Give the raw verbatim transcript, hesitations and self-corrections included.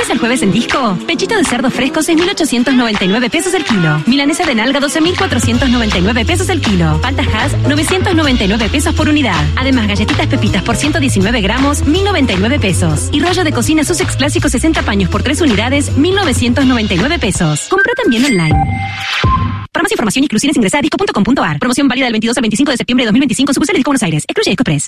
¿Venís el jueves en Disco? Pechito de cerdo fresco, seis mil ochocientos noventa y nueve pesos el kilo. Milanesa de nalga, doce mil cuatrocientos noventa y nueve pesos el kilo. Palta Hass, novecientos noventa y nueve pesos por unidad. Además, galletitas Pepitas por ciento diecinueve gramos, mil noventa y nueve pesos. Y rollo de cocina Sussex Clásico sesenta paños por tres unidades, mil novecientos noventa y nueve pesos. Compra también online. Para más información y exclusiones ingresa a disco punto com punto ar. Promoción válida del veintidós al veinticinco de septiembre de dos mil veinticinco en sucursales de Buenos Aires. Excluye Disco Express.